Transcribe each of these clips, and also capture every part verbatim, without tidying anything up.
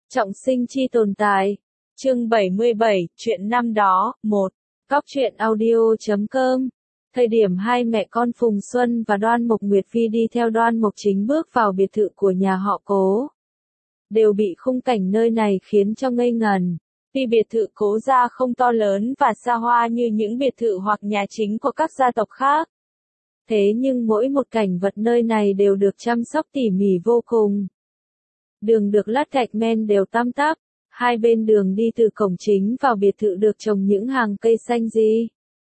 Trọng sinh chi tồn tại. Chương bảy mươi bảy, chuyện năm đó, một. Góc truyện audio chấm com. Thời điểm hai mẹ con Phùng Xuân và Đoan Mộc Nguyệt Phi đi theo Đoan Mộc Chính bước vào biệt thự của nhà họ Cố, đều bị khung cảnh nơi này khiến cho ngây ngần. Vì biệt thự Cố gia không to lớn và xa hoa như những biệt thự hoặc nhà chính của các gia tộc khác. Thế nhưng mỗi một cảnh vật nơi này đều được chăm sóc tỉ mỉ vô cùng. Đường được lát gạch men đều tăm tắp, hai bên đường đi từ cổng chính vào biệt thự được trồng những hàng cây xanh gì.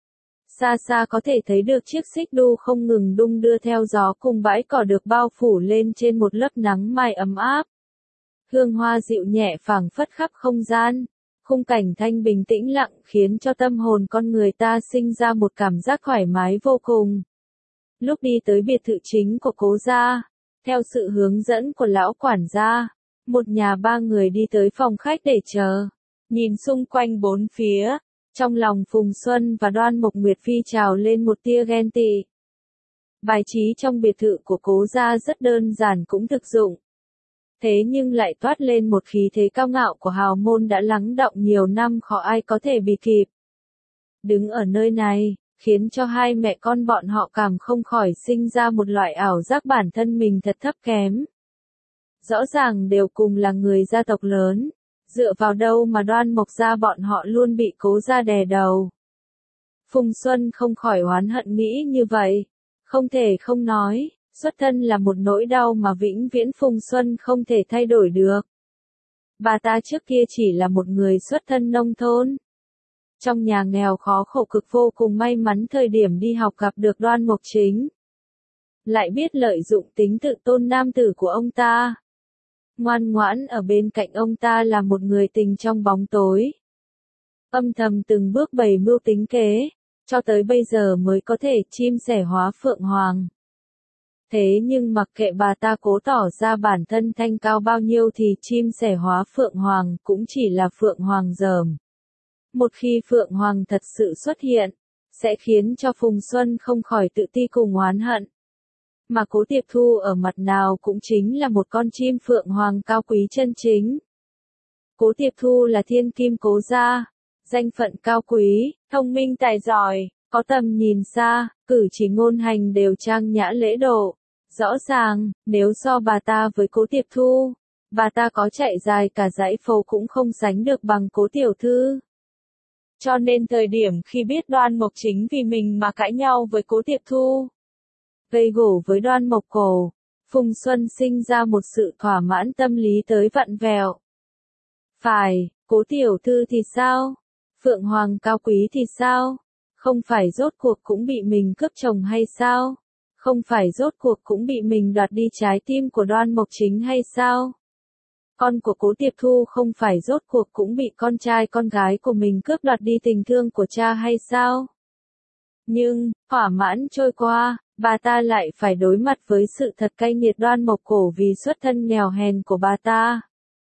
Xa xa có thể thấy được chiếc xích đu không ngừng đung đưa theo gió cùng bãi cỏ được bao phủ lên trên một lớp nắng mai ấm áp. Hương hoa dịu nhẹ phảng phất khắp không gian, khung cảnh thanh bình tĩnh lặng khiến cho tâm hồn con người ta sinh ra một cảm giác thoải mái vô cùng. Lúc đi tới biệt thự chính của Cố gia, theo sự hướng dẫn của lão quản gia, một nhà ba người đi tới phòng khách để chờ. Nhìn xung quanh bốn phía, trong lòng Phùng Xuân và Đoan Mộc Nguyệt Phi trào lên một tia ghen tị. Bài trí trong biệt thự của Cố gia rất đơn giản cũng thực dụng. Thế nhưng lại toát lên một khí thế cao ngạo của hào môn đã lắng đọng nhiều năm khó ai có thể bì kịp. Đứng ở nơi này, khiến cho hai mẹ con bọn họ cảm không khỏi sinh ra một loại ảo giác bản thân mình thật thấp kém. Rõ ràng đều cùng là người gia tộc lớn, dựa vào đâu mà Đoan Mộc gia bọn họ luôn bị Cố gia đè đầu. Phùng Xuân không khỏi oán hận nghĩ như vậy, không thể không nói, xuất thân là một nỗi đau mà vĩnh viễn Phùng Xuân không thể thay đổi được. Bà ta trước kia chỉ là một người xuất thân nông thôn. Trong nhà nghèo khó khổ cực vô cùng may mắn thời điểm đi học gặp được Đoan Mộc Chính. Lại biết lợi dụng tính tự tôn nam tử của ông ta. Ngoan ngoãn ở bên cạnh ông ta là một người tình trong bóng tối. Âm thầm từng bước bày mưu tính kế, cho tới bây giờ mới có thể chim sẻ hóa Phượng Hoàng. Thế nhưng mặc kệ bà ta cố tỏ ra bản thân thanh cao bao nhiêu thì chim sẻ hóa Phượng Hoàng cũng chỉ là Phượng Hoàng dởm. Một khi Phượng Hoàng thật sự xuất hiện, sẽ khiến cho Phùng Xuân không khỏi tự ti cùng oán hận. Mà Cố Tiệp Thu ở mặt nào cũng chính là một con chim Phượng Hoàng cao quý chân chính. Cố Tiệp Thu là thiên kim Cố gia, danh phận cao quý, thông minh tài giỏi, có tầm nhìn xa, cử chỉ ngôn hành đều trang nhã lễ độ. Rõ ràng, nếu so bà ta với Cố Tiệp Thu, bà ta có chạy dài cả dãy phố cũng không sánh được bằng Cố tiểu thư. Cho nên thời điểm khi biết Đoan Mộc Chính vì mình mà cãi nhau với Cố Tiệp Thu, gây gổ với Đoan Mộc Cổ, Phùng Xuân sinh ra một sự thỏa mãn tâm lý tới vặn vẹo. Phải, Cố tiểu thư thì sao? Phượng Hoàng cao quý thì sao? Không phải rốt cuộc cũng bị mình cướp chồng hay sao? Không phải rốt cuộc cũng bị mình đoạt đi trái tim của Đoan Mộc Chính hay sao? Con của Cố Tiệp Thu không phải rốt cuộc cũng bị con trai con gái của mình cướp đoạt đi tình thương của cha hay sao? Nhưng, thỏa mãn trôi qua, bà ta lại phải đối mặt với sự thật cay nghiệt Đoan Mộc Cổ vì xuất thân nghèo hèn của bà ta.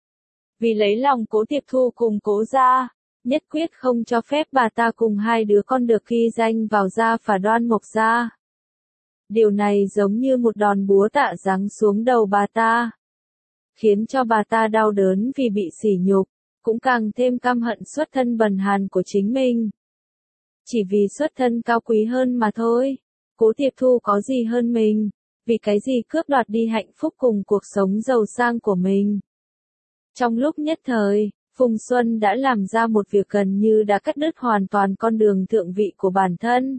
Vì lấy lòng Cố Tiệp Thu cùng Cố gia, nhất quyết không cho phép bà ta cùng hai đứa con được ghi danh vào gia phả Đoan Mộc gia. Điều này giống như một đòn búa tạ giáng xuống đầu bà ta, khiến cho bà ta đau đớn vì bị sỉ nhục, cũng càng thêm căm hận xuất thân bần hàn của chính mình. Chỉ vì xuất thân cao quý hơn mà thôi, Cố Tiệp Thu có gì hơn mình, vì cái gì cướp đoạt đi hạnh phúc cùng cuộc sống giàu sang của mình. Trong lúc nhất thời, Phùng Xuân đã làm ra một việc gần như đã cắt đứt hoàn toàn con đường thượng vị của bản thân.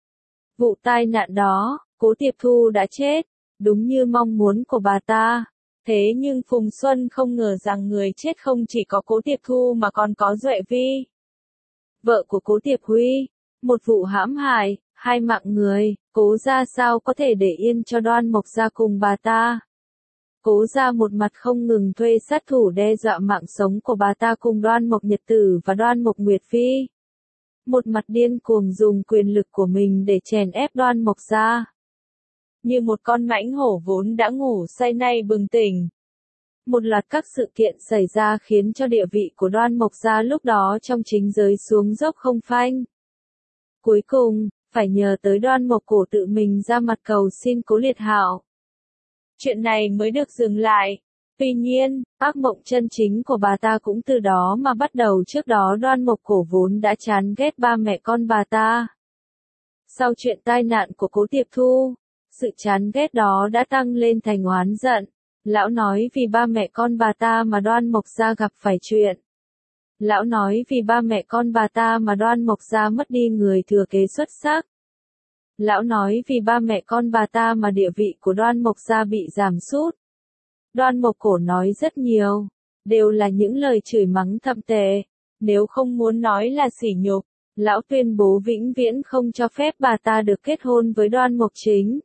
Vụ tai nạn đó, Cố Tiệp Thu đã chết, đúng như mong muốn của bà ta. Thế nhưng Phùng Xuân không ngờ rằng người chết không chỉ có Cố Tiệp Thu mà còn có Duệ Vi, vợ của Cố Tiệp Huy. Một vụ hãm hại, hai mạng người, Cố gia sao có thể để yên cho Đoan Mộc gia cùng bà ta. Cố gia một mặt không ngừng thuê sát thủ đe dọa mạng sống của bà ta cùng Đoan Mộc Nhật Tử và Đoan Mộc Nguyệt Phi. Một mặt điên cuồng dùng quyền lực của mình để chèn ép Đoan Mộc gia. Như một con mãnh hổ vốn đã ngủ say nay bừng tỉnh. Một loạt các sự kiện xảy ra khiến cho địa vị của Đoan Mộc gia lúc đó trong chính giới xuống dốc không phanh. Cuối cùng, phải nhờ tới Đoan Mộc Cổ tự mình ra mặt cầu xin Cố Liệt Hạo. Chuyện này mới được dừng lại. Tuy nhiên, ác mộng chân chính của bà ta cũng từ đó mà bắt đầu. Trước đó Đoan Mộc Cổ vốn đã chán ghét ba mẹ con bà ta. Sau chuyện tai nạn của Cố Tiệp Thu, sự chán ghét đó đã tăng lên thành oán giận. Lão nói vì ba mẹ con bà ta mà Đoan Mộc gia gặp phải chuyện. Lão nói vì ba mẹ con bà ta mà Đoan Mộc gia mất đi người thừa kế xuất sắc. Lão nói vì ba mẹ con bà ta mà địa vị của Đoan Mộc gia bị giảm sút. Đoan Mộc Cổ nói rất nhiều, đều là những lời chửi mắng thậm tệ, nếu không muốn nói là sỉ nhục. Lão tuyên bố vĩnh viễn không cho phép bà ta được kết hôn với Đoan Mộc Chính.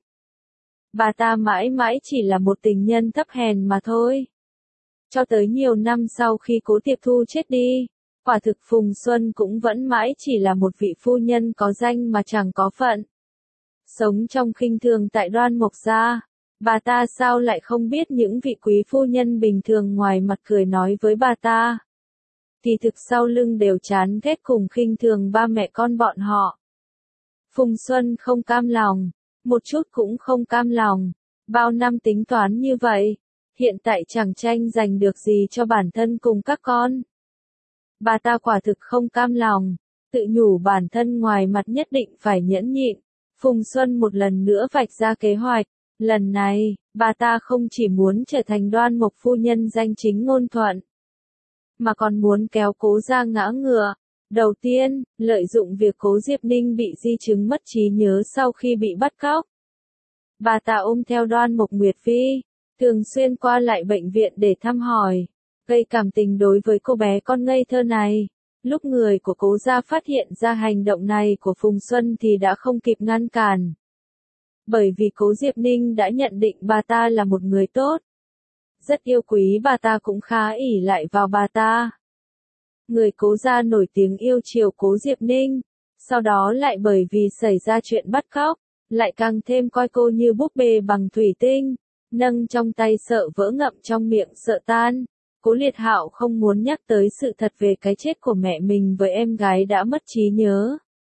Bà ta mãi mãi chỉ là một tình nhân thấp hèn mà thôi. Cho tới nhiều năm sau khi Cố Tiệp Thu chết đi, quả thực Phùng Xuân cũng vẫn mãi chỉ là một vị phu nhân có danh mà chẳng có phận. Sống trong khinh thường tại Đoan Mộc gia, bà ta sao lại không biết những vị quý phu nhân bình thường ngoài mặt cười nói với bà ta, thì thực sau lưng đều chán ghét cùng khinh thường ba mẹ con bọn họ. Phùng Xuân không cam lòng, một chút cũng không cam lòng, bao năm tính toán như vậy, hiện tại chẳng tranh giành được gì cho bản thân cùng các con. Bà ta quả thực không cam lòng, tự nhủ bản thân ngoài mặt nhất định phải nhẫn nhịn. Phùng Xuân một lần nữa vạch ra kế hoạch, lần này, bà ta không chỉ muốn trở thành Đoan Mộc phu nhân danh chính ngôn thuận, mà còn muốn kéo Cố gia ngã ngựa. Đầu tiên, lợi dụng việc Cố Diệp Ninh bị di chứng mất trí nhớ sau khi bị bắt cóc. Bà ta ôm theo Đoan Mộc Nguyệt Phi, thường xuyên qua lại bệnh viện để thăm hỏi, gây cảm tình đối với cô bé con ngây thơ này. Lúc người của Cố gia phát hiện ra hành động này của Phùng Xuân thì đã không kịp ngăn cản. Bởi vì Cố Diệp Ninh đã nhận định bà ta là một người tốt. Rất yêu quý bà ta cũng khá ỷ lại vào bà ta. Người Cố gia nổi tiếng yêu chiều Cố Diệp Ninh, sau đó lại bởi vì xảy ra chuyện bắt cóc, lại càng thêm coi cô như búp bê bằng thủy tinh, nâng trong tay sợ vỡ ngậm trong miệng sợ tan. Cố Liệt Hạo không muốn nhắc tới sự thật về cái chết của mẹ mình với em gái đã mất trí nhớ.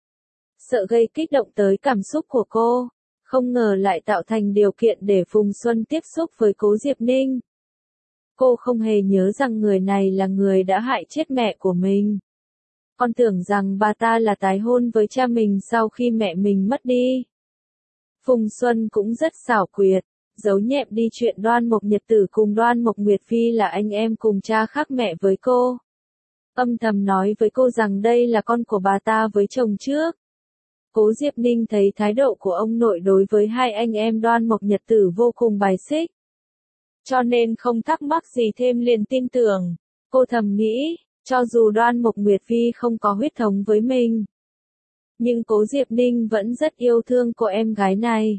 Sợ gây kích động tới cảm xúc của cô, không ngờ lại tạo thành điều kiện để Phùng Xuân tiếp xúc với Cố Diệp Ninh. Cô không hề nhớ rằng người này là người đã hại chết mẹ của mình. Con tưởng rằng bà ta là tái hôn với cha mình sau khi mẹ mình mất đi. Phùng Xuân cũng rất xảo quyệt, giấu nhẹm đi chuyện Đoan Mộc Nhật Tử cùng Đoan Mộc Nguyệt Phi là anh em cùng cha khác mẹ với cô. Âm thầm nói với cô rằng đây là con của bà ta với chồng trước. Cố Diệp Ninh thấy thái độ của ông nội đối với hai anh em Đoan Mộc Nhật Tử vô cùng bài xích. Cho nên không thắc mắc gì thêm liền tin tưởng. Cô thầm nghĩ, cho dù Đoan Mộc Nguyệt Phi không có huyết thống với mình, nhưng Cố Diệp Ninh vẫn rất yêu thương cô em gái này.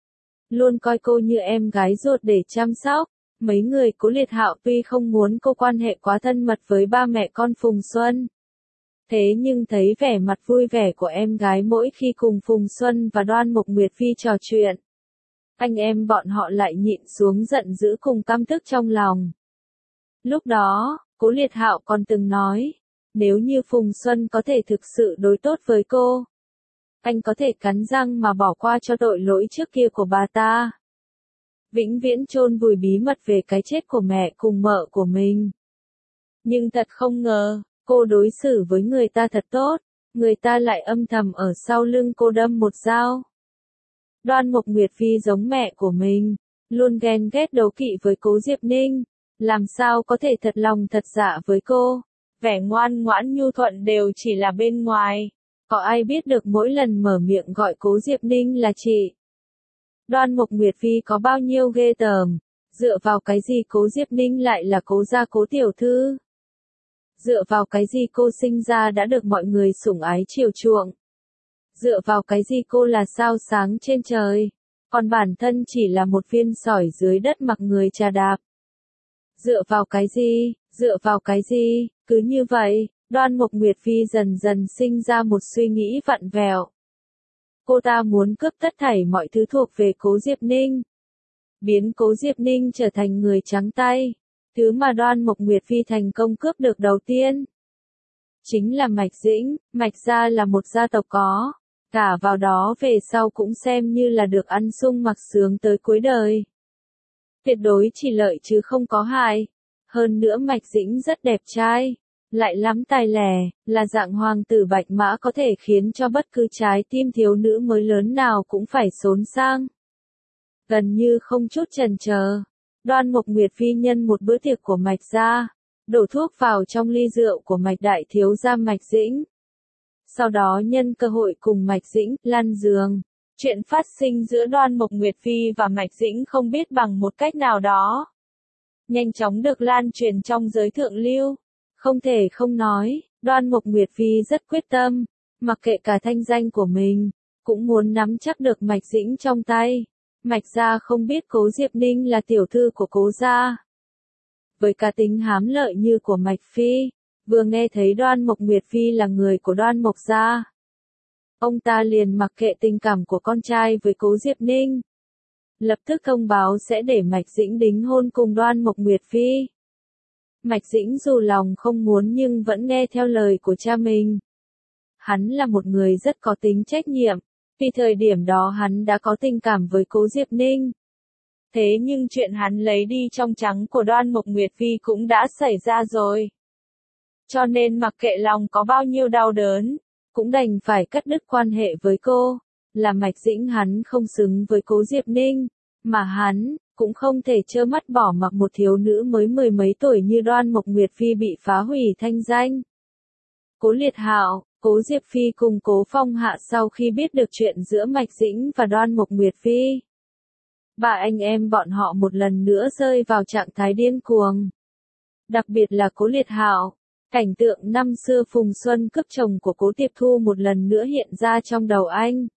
Luôn coi cô như em gái ruột để chăm sóc. Mấy người Cố Liệt Hạo tuy không muốn cô quan hệ quá thân mật với ba mẹ con Phùng Xuân. Thế nhưng thấy vẻ mặt vui vẻ của em gái mỗi khi cùng Phùng Xuân và Đoan Mộc Nguyệt Phi trò chuyện, anh em bọn họ lại nhịn xuống giận dữ cùng căm tức trong lòng. Lúc đó, Cố Liệt Hạo còn từng nói, nếu như Phùng Xuân có thể thực sự đối tốt với cô, anh có thể cắn răng mà bỏ qua cho tội lỗi trước kia của bà ta. Vĩnh viễn chôn vùi bí mật về cái chết của mẹ cùng mợ của mình. Nhưng thật không ngờ, cô đối xử với người ta thật tốt, người ta lại âm thầm ở sau lưng cô đâm một dao. Đoan Mộc Nguyệt Phi giống mẹ của mình, luôn ghen ghét đấu kỵ với Cố Diệp Ninh, làm sao có thể thật lòng thật dạ với cô. Vẻ ngoan ngoãn nhu thuận đều chỉ là bên ngoài, có ai biết được mỗi lần mở miệng gọi Cố Diệp Ninh là chị. Đoan Mộc Nguyệt Phi có bao nhiêu ghê tởm, dựa vào cái gì Cố Diệp Ninh lại là Cố gia Cố tiểu thư? Dựa vào cái gì cô sinh ra đã được mọi người sủng ái chiều chuộng? Dựa vào cái gì cô là sao sáng trên trời, còn bản thân chỉ là một viên sỏi dưới đất mặc người chà đạp? Dựa vào cái gì, dựa vào cái gì, cứ như vậy, Đoan Mộc Nguyệt Phi dần dần sinh ra một suy nghĩ vặn vẹo. Cô ta muốn cướp tất thảy mọi thứ thuộc về Cố Diệp Ninh. Biến Cố Diệp Ninh trở thành người trắng tay. Thứ mà Đoan Mộc Nguyệt Phi thành công cướp được đầu tiên chính là Mạch Dĩnh. Mạch gia là một gia tộc có, cả vào đó về sau cũng xem như là được ăn sung mặc sướng tới cuối đời. Tuyệt đối chỉ lợi chứ không có hại. Hơn nữa Mạch Dĩnh rất đẹp trai, lại lắm tài lẻ, là dạng hoàng tử bạch mã có thể khiến cho bất cứ trái tim thiếu nữ mới lớn nào cũng phải xốn sang. Gần như không chút chần chờ, Đoan Mộc Nguyệt Phi nhân một bữa tiệc của Mạch gia, đổ thuốc vào trong ly rượu của Mạch đại thiếu gia Mạch Dĩnh. Sau đó nhân cơ hội cùng Mạch Dĩnh lăn giường. Chuyện phát sinh giữa Đoan Mộc Nguyệt Phi và Mạch Dĩnh không biết bằng một cách nào đó, nhanh chóng được lan truyền trong giới thượng lưu. Không thể không nói, Đoan Mộc Nguyệt Phi rất quyết tâm, mặc kệ cả thanh danh của mình, cũng muốn nắm chắc được Mạch Dĩnh trong tay. Mạch gia không biết Cố Diệp Ninh là tiểu thư của Cố gia. Với cá tính hám lợi như của Mạch Phi, vừa nghe thấy Đoan Mộc Nguyệt Phi là người của Đoan Mộc gia, ông ta liền mặc kệ tình cảm của con trai với Cố Diệp Ninh, lập tức thông báo sẽ để Mạch Dĩnh đính hôn cùng Đoan Mộc Nguyệt Phi. Mạch Dĩnh dù lòng không muốn nhưng vẫn nghe theo lời của cha mình. Hắn là một người rất có tính trách nhiệm, vì thời điểm đó hắn đã có tình cảm với Cố Diệp Ninh. Thế nhưng chuyện hắn lấy đi trong trắng của Đoan Mộc Nguyệt Phi cũng đã xảy ra rồi. Cho nên mặc kệ lòng có bao nhiêu đau đớn, cũng đành phải cắt đứt quan hệ với cô. Là Mạch Dĩnh hắn không xứng với Cố Diệp Ninh, mà hắn cũng không thể trơ mắt bỏ mặc một thiếu nữ mới mười mấy tuổi như Đoan Mộc Nguyệt Phi bị phá hủy thanh danh. Cố Liệt Hạo, Cố Diệp Phi cùng Cố Phong Hạ sau khi biết được chuyện giữa Mạch Dĩnh và Đoan Mộc Nguyệt Phi, ba anh em bọn họ một lần nữa rơi vào trạng thái điên cuồng. Đặc biệt là Cố Liệt Hạo, cảnh tượng năm xưa Phùng Xuân cướp chồng của Cố Tiệp Thu một lần nữa hiện ra trong đầu anh.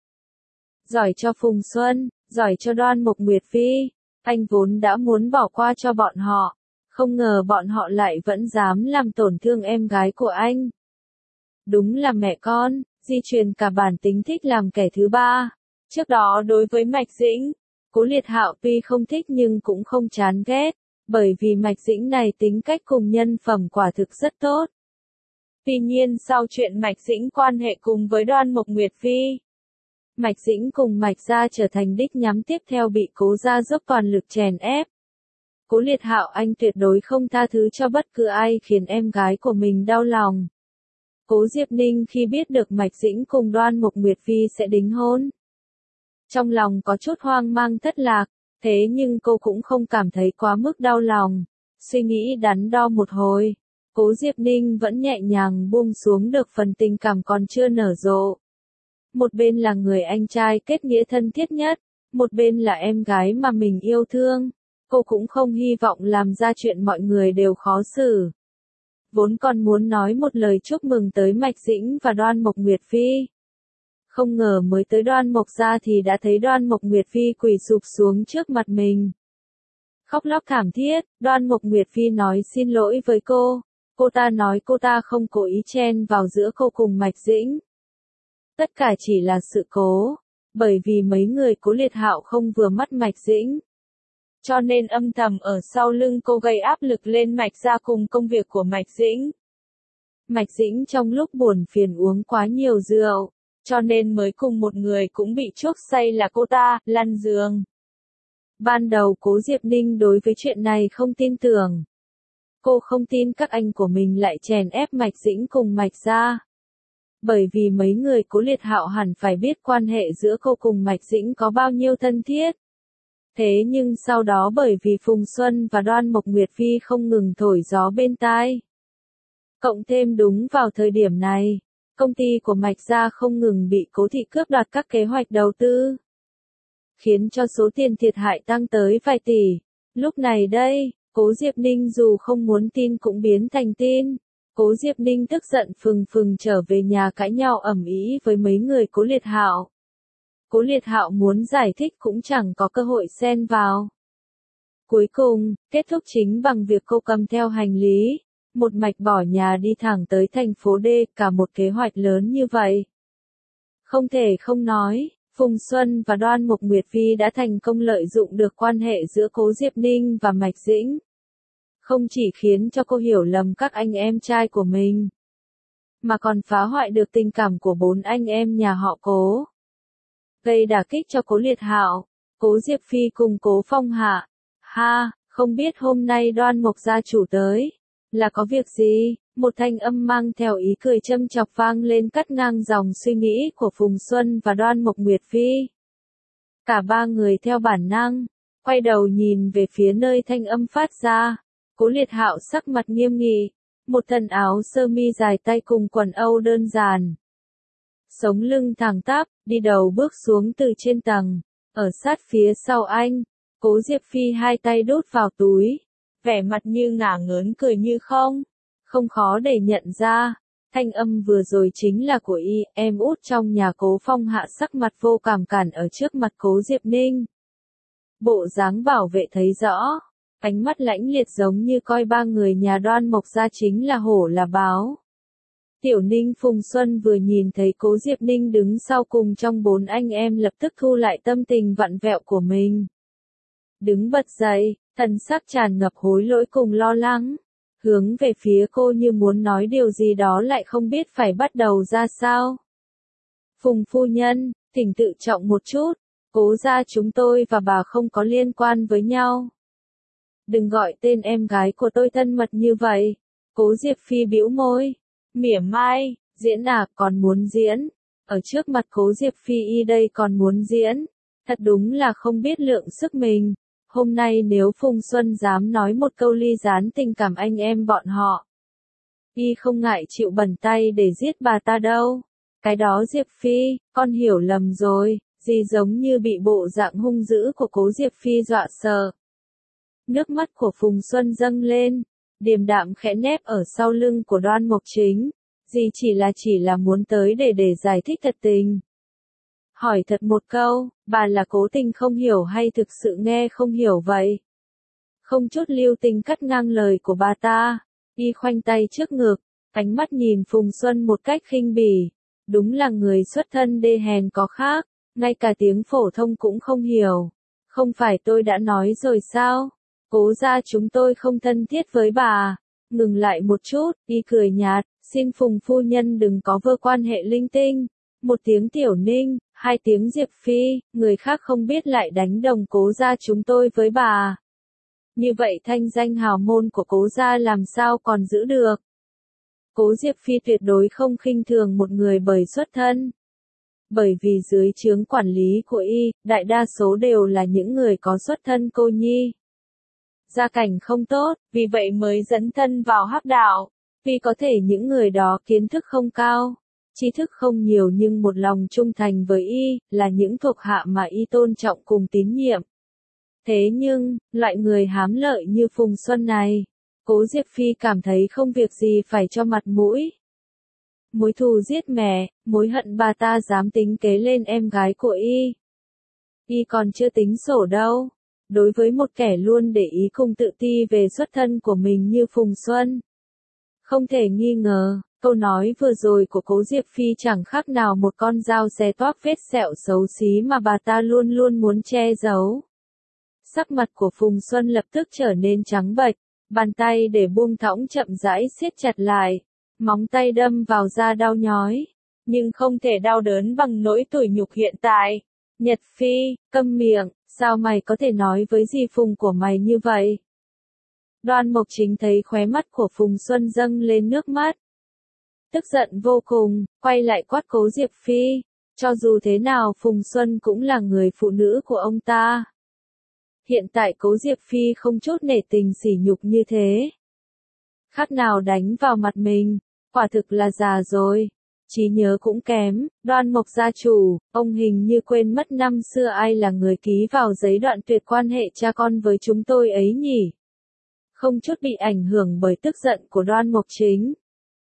Giỏi cho Phùng Xuân, giỏi cho Đoan Mộc Nguyệt Phi, anh vốn đã muốn bỏ qua cho bọn họ, không ngờ bọn họ lại vẫn dám làm tổn thương em gái của anh. Đúng là mẹ con, di truyền cả bản tính thích làm kẻ thứ ba. Trước đó đối với Mạch Dĩnh, Cố Liệt Hạo tuy không thích nhưng cũng không chán ghét, bởi vì Mạch Dĩnh này tính cách cùng nhân phẩm quả thực rất tốt. Tuy nhiên sau chuyện Mạch Dĩnh quan hệ cùng với Đoan Mộc Nguyệt Phi, Mạch Dĩnh cùng Mạch gia trở thành đích nhắm tiếp theo bị Cố gia dốc toàn lực chèn ép. Cố Liệt Hạo anh tuyệt đối không tha thứ cho bất cứ ai khiến em gái của mình đau lòng. Cố Diệp Ninh khi biết được Mạch Dĩnh cùng Đoan Mộc Nguyệt Phi sẽ đính hôn, trong lòng có chút hoang mang thất lạc, thế nhưng cô cũng không cảm thấy quá mức đau lòng. Suy nghĩ đắn đo một hồi, Cố Diệp Ninh vẫn nhẹ nhàng buông xuống được phần tình cảm còn chưa nở rộ. Một bên là người anh trai kết nghĩa thân thiết nhất, một bên là em gái mà mình yêu thương. Cô cũng không hy vọng làm ra chuyện mọi người đều khó xử. Vốn còn muốn nói một lời chúc mừng tới Mạch Dĩnh và Đoan Mộc Nguyệt Phi. Không ngờ mới tới Đoan Mộc gia thì đã thấy Đoan Mộc Nguyệt Phi quỳ sụp xuống trước mặt mình. Khóc lóc thảm thiết, Đoan Mộc Nguyệt Phi nói xin lỗi với cô. Cô ta nói cô ta không cố ý chen vào giữa cô cùng Mạch Dĩnh. Tất cả chỉ là sự cố, bởi vì mấy người Cố Liệt Hạo không vừa mắt Mạch Dĩnh. Cho nên âm thầm ở sau lưng cô gây áp lực lên Mạch gia cùng công việc của Mạch Dĩnh. Mạch Dĩnh trong lúc buồn phiền uống quá nhiều rượu, cho nên mới cùng một người cũng bị chuốc say là cô ta, lăn giường. Ban đầu Cố Diệp Ninh đối với chuyện này không tin tưởng. Cô không tin các anh của mình lại chèn ép Mạch Dĩnh cùng Mạch gia. Bởi vì mấy người Cố Liệt Hạo hẳn phải biết quan hệ giữa cô cùng Mạch Dĩnh có bao nhiêu thân thiết. Thế nhưng sau đó bởi vì Phùng Xuân và Đoan Mộc Nguyệt Phi không ngừng thổi gió bên tai. Cộng thêm đúng vào thời điểm này, công ty của Mạch gia không ngừng bị Cố thị cướp đoạt các kế hoạch đầu tư, khiến cho số tiền thiệt hại tăng tới vài tỷ. Lúc này đây, Cố Diệp Ninh dù không muốn tin cũng biến thành tin. Cố Diệp Ninh tức giận phừng phừng trở về nhà cãi nhau ầm ĩ với mấy người Cố Liệt Hạo. Cố Liệt Hạo muốn giải thích cũng chẳng có cơ hội xen vào. Cuối cùng, kết thúc chính bằng việc cô cầm theo hành lý, một mạch bỏ nhà đi thẳng tới thành phố D, cả một kế hoạch lớn như vậy. Không thể không nói, Phùng Xuân và Đoan Mộc Nguyệt Phi đã thành công lợi dụng được quan hệ giữa Cố Diệp Ninh và Mạch Dĩnh. Không chỉ khiến cho cô hiểu lầm các anh em trai của mình, mà còn phá hoại được tình cảm của bốn anh em nhà họ Cố. Gây đả kích cho Cố Liệt Hạo, Cố Diệp Phi cùng Cố Phong Hạ. Ha, không biết hôm nay Đoan Mộc gia chủ tới, là có việc gì? Một thanh âm mang theo ý cười châm chọc vang lên cắt ngang dòng suy nghĩ của Phùng Xuân và Đoan Mộc Nguyệt Phi. Cả ba người theo bản năng, quay đầu nhìn về phía nơi thanh âm phát ra. Cố Liệt Hạo sắc mặt nghiêm nghị, một thân áo sơ mi dài tay cùng quần âu đơn giản. Sống lưng thẳng tắp, đi đầu bước xuống từ trên tầng, ở sát phía sau anh, Cố Diệp Phi hai tay đút vào túi, vẻ mặt như ngả ngớn cười như không. Không khó để nhận ra, thanh âm vừa rồi chính là của y, em út trong nhà Cố Phong Hạ sắc mặt vô cảm cản ở trước mặt Cố Diệp Ninh. Bộ dáng bảo vệ thấy rõ, ánh mắt lãnh liệt giống như coi ba người nhà Đoan Mộc gia chính là hổ là báo. Tiểu Ninh Phùng Xuân vừa nhìn thấy Cố Diệp Ninh đứng sau cùng trong bốn anh em lập tức thu lại tâm tình vặn vẹo của mình. Đứng bật dậy, thần sắc tràn ngập hối lỗi cùng lo lắng, hướng về phía cô như muốn nói điều gì đó lại không biết phải bắt đầu ra sao. Phùng phu nhân, thỉnh tự trọng một chút, Cố gia chúng tôi và bà không có liên quan với nhau. Đừng gọi tên em gái của tôi thân mật như vậy. Cố Diệp Phi bĩu môi, mỉa mai, diễn à, còn muốn diễn. Ở trước mặt Cố Diệp Phi y đây còn muốn diễn. Thật đúng là không biết lượng sức mình. Hôm nay nếu Phùng Xuân dám nói một câu ly gián tình cảm anh em bọn họ, y không ngại chịu bẩn tay để giết bà ta đâu. Cái đó Diệp Phi, con hiểu lầm rồi, gì giống như bị bộ dạng hung dữ của Cố Diệp Phi dọa sợ. Nước mắt của Phùng Xuân dâng lên, điềm đạm khẽ nép ở sau lưng của Đoan Mộc Chính, gì chỉ là chỉ là muốn tới để để giải thích thật tình. Hỏi thật một câu, bà là cố tình không hiểu hay thực sự nghe không hiểu vậy? Không chút lưu tình cắt ngang lời của bà ta, y khoanh tay trước ngực, ánh mắt nhìn Phùng Xuân một cách khinh bỉ. Đúng là người xuất thân đê hèn có khác, ngay cả tiếng phổ thông cũng không hiểu. Không phải tôi đã nói rồi sao? Cố gia chúng tôi không thân thiết với bà. Ngừng lại một chút, y cười nhạt, xin Phùng phu nhân đừng có vơ quan hệ linh tinh. Một tiếng Tiểu Ninh, hai tiếng Diệp Phi, người khác không biết lại đánh đồng Cố gia chúng tôi với bà. Như vậy thanh danh hào môn của Cố gia làm sao còn giữ được? Cố Diệp Phi tuyệt đối không khinh thường một người bởi xuất thân. Bởi vì dưới trướng quản lý của y, đại đa số đều là những người có xuất thân cô nhi. Gia cảnh không tốt, vì vậy mới dẫn thân vào hắc đạo. Vì có thể những người đó kiến thức không cao, tri thức không nhiều nhưng một lòng trung thành với y, là những thuộc hạ mà y tôn trọng cùng tín nhiệm. Thế nhưng, loại người hám lợi như Phùng Xuân này, Cố Diệp Phi cảm thấy không việc gì phải cho mặt mũi. Mối thù giết mẹ, mối hận bà ta dám tính kế lên em gái của y. Y còn chưa tính sổ đâu. Đối với một kẻ luôn để ý cùng tự ti về xuất thân của mình như Phùng Xuân. Không thể nghi ngờ, câu nói vừa rồi của Cố Diệp Phi chẳng khác nào một con dao xé toác vết sẹo xấu xí mà bà ta luôn luôn muốn che giấu. Sắc mặt của Phùng Xuân lập tức trở nên trắng bệch, bàn tay để buông thõng chậm rãi siết chặt lại, móng tay đâm vào da đau nhói, nhưng không thể đau đớn bằng nỗi tủi nhục hiện tại. Nhật Phi, câm miệng, sao mày có thể nói với dì Phùng của mày như vậy? Đoan Mộc Chính thấy khóe mắt của Phùng Xuân dâng lên nước mắt. Tức giận vô cùng, quay lại quát Cố Diệp Phi, cho dù thế nào Phùng Xuân cũng là người phụ nữ của ông ta. Hiện tại Cố Diệp Phi không chút nể tình sỉ nhục như thế. Khác nào đánh vào mặt mình, quả thực là già rồi. Trí nhớ cũng kém, Đoan Mộc gia chủ, ông hình như quên mất năm xưa ai là người ký vào giấy đoạn tuyệt quan hệ cha con với chúng tôi ấy nhỉ? Không chút bị ảnh hưởng bởi tức giận của Đoan Mộc Chính.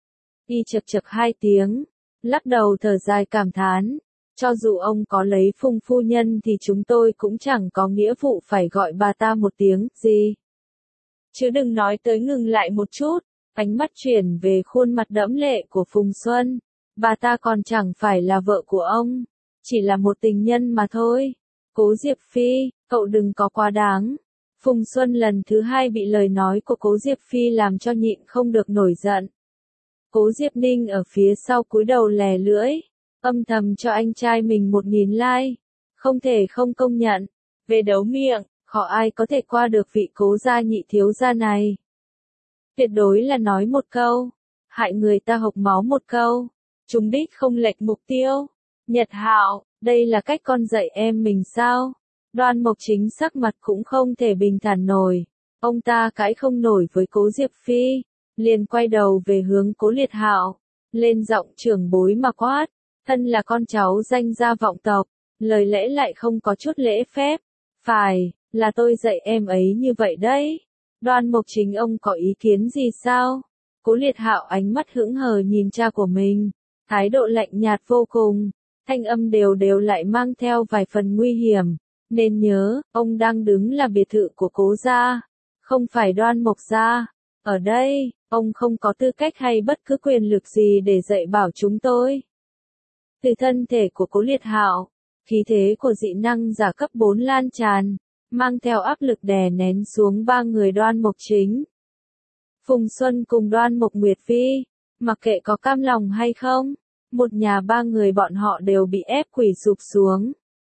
Y chật chật hai tiếng, lắc đầu thở dài cảm thán, cho dù ông có lấy Phùng phu nhân thì chúng tôi cũng chẳng có nghĩa vụ phải gọi bà ta một tiếng gì. Chứ đừng nói tới ngừng lại một chút, ánh mắt chuyển về khuôn mặt đẫm lệ của Phùng Xuân. Bà ta còn chẳng phải là vợ của ông, chỉ là một tình nhân mà thôi. Cố Diệp Phi, cậu đừng có quá đáng. Phùng Xuân lần thứ hai bị lời nói của Cố Diệp Phi làm cho nhịn không được nổi giận. Cố Diệp Ninh ở phía sau cúi đầu lè lưỡi, âm thầm cho anh trai mình một nghìn like. Không thể không công nhận, về đấu miệng, khó ai có thể qua được vị Cố gia nhị thiếu gia này. Tuyệt đối là nói một câu, hại người ta hộc máu một câu, trúng đích không lệch mục tiêu. Nhật Hạo, đây là cách con dạy em mình sao? Đoan Mộc Chính sắc mặt cũng không thể bình thản nổi. Ông ta cãi không nổi với Cố Diệp Phi, liền quay đầu về hướng Cố Liệt Hạo, lên giọng trưởng bối mà quát, thân là con cháu danh gia vọng tộc, lời lẽ lại không có chút lễ phép. Phải, là tôi dạy em ấy như vậy đấy. Đoan Mộc Chính ông có ý kiến gì sao? Cố Liệt Hạo ánh mắt hững hờ nhìn cha của mình, thái độ lạnh nhạt vô cùng, thanh âm đều đều lại mang theo vài phần nguy hiểm. Nên nhớ, ông đang đứng là biệt thự của Cố gia, không phải Đoan Mộc gia. Ở đây, ông không có tư cách hay bất cứ quyền lực gì để dạy bảo chúng tôi. Từ thân thể của Cố Liệt Hạo, khí thế của dị năng giả cấp bốn lan tràn, mang theo áp lực đè nén xuống ba người Đoan Mộc Chính. Phùng Xuân cùng Đoan Mộc Nguyệt Phi, mặc kệ có cam lòng hay không, một nhà ba người bọn họ đều bị ép quỳ sụp xuống.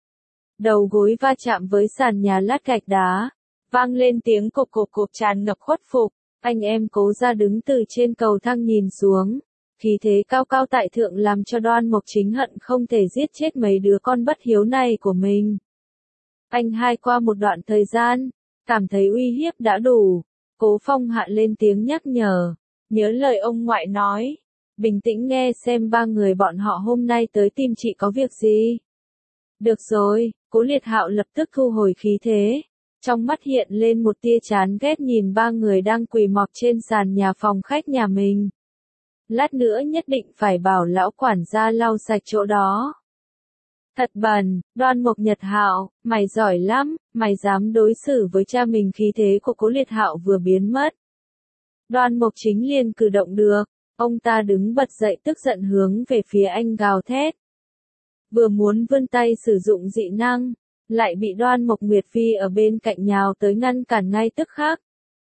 Đầu gối va chạm với sàn nhà lát gạch đá, vang lên tiếng cộp cộp cộp tràn ngập khuất phục. Anh em Cố gia đứng từ trên cầu thang nhìn xuống, khí thế cao cao tại thượng làm cho Đoan Mộc Chính hận không thể giết chết mấy đứa con bất hiếu này của mình. Anh hai qua một đoạn thời gian, cảm thấy uy hiếp đã đủ, Cố Phong hạ lên tiếng nhắc nhở, nhớ lời ông ngoại nói, bình tĩnh nghe xem ba người bọn họ hôm nay tới tìm chị có việc gì. Được rồi, Cố Liệt Hạo lập tức thu hồi khí thế, trong mắt hiện lên một tia chán ghét nhìn ba người đang quỳ mọp trên sàn nhà phòng khách nhà mình. Lát nữa nhất định phải bảo lão quản gia lau sạch chỗ đó. Thật bẩn, Đoan Mộc Nhật Hạo, mày giỏi lắm, mày dám đối xử với cha mình. Khí thế của Cố Liệt Hạo vừa biến mất. Đoan Mộc Chính liền cử động được, ông ta đứng bật dậy tức giận hướng về phía anh gào thét. Vừa muốn vươn tay sử dụng dị năng, lại bị Đoan Mộc Nguyệt Phi ở bên cạnh nhào tới ngăn cản ngay tức khắc.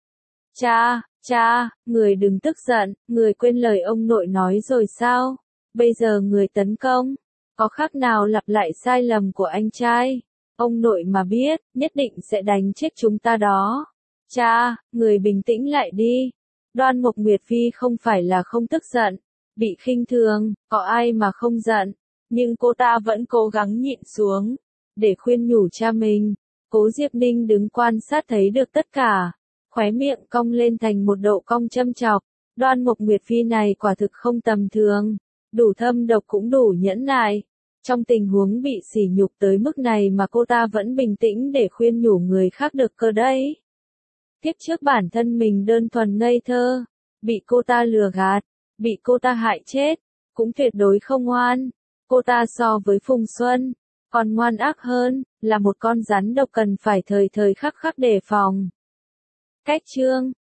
Cha, cha, người đừng tức giận, người quên lời ông nội nói rồi sao? Bây giờ người tấn công, có khác nào lặp lại sai lầm của anh trai? Ông nội mà biết, nhất định sẽ đánh chết chúng ta đó. Cha, người bình tĩnh lại đi. Đoan Mộc Nguyệt Phi không phải là không tức giận, bị khinh thường, có ai mà không giận, nhưng cô ta vẫn cố gắng nhịn xuống, để khuyên nhủ cha mình. Cố Diệp Ninh đứng quan sát thấy được tất cả, khóe miệng cong lên thành một độ cong châm chọc. Đoan Mộc Nguyệt Phi này quả thực không tầm thường, đủ thâm độc cũng đủ nhẫn nại. Trong tình huống bị sỉ nhục tới mức này mà cô ta vẫn bình tĩnh để khuyên nhủ người khác được cơ đấy. Kiếp trước bản thân mình đơn thuần ngây thơ, bị cô ta lừa gạt, bị cô ta hại chết, cũng tuyệt đối không ngoan. Cô ta so với Phùng Xuân, còn ngoan ác hơn, là một con rắn độc cần phải thời thời khắc khắc đề phòng. Cách chương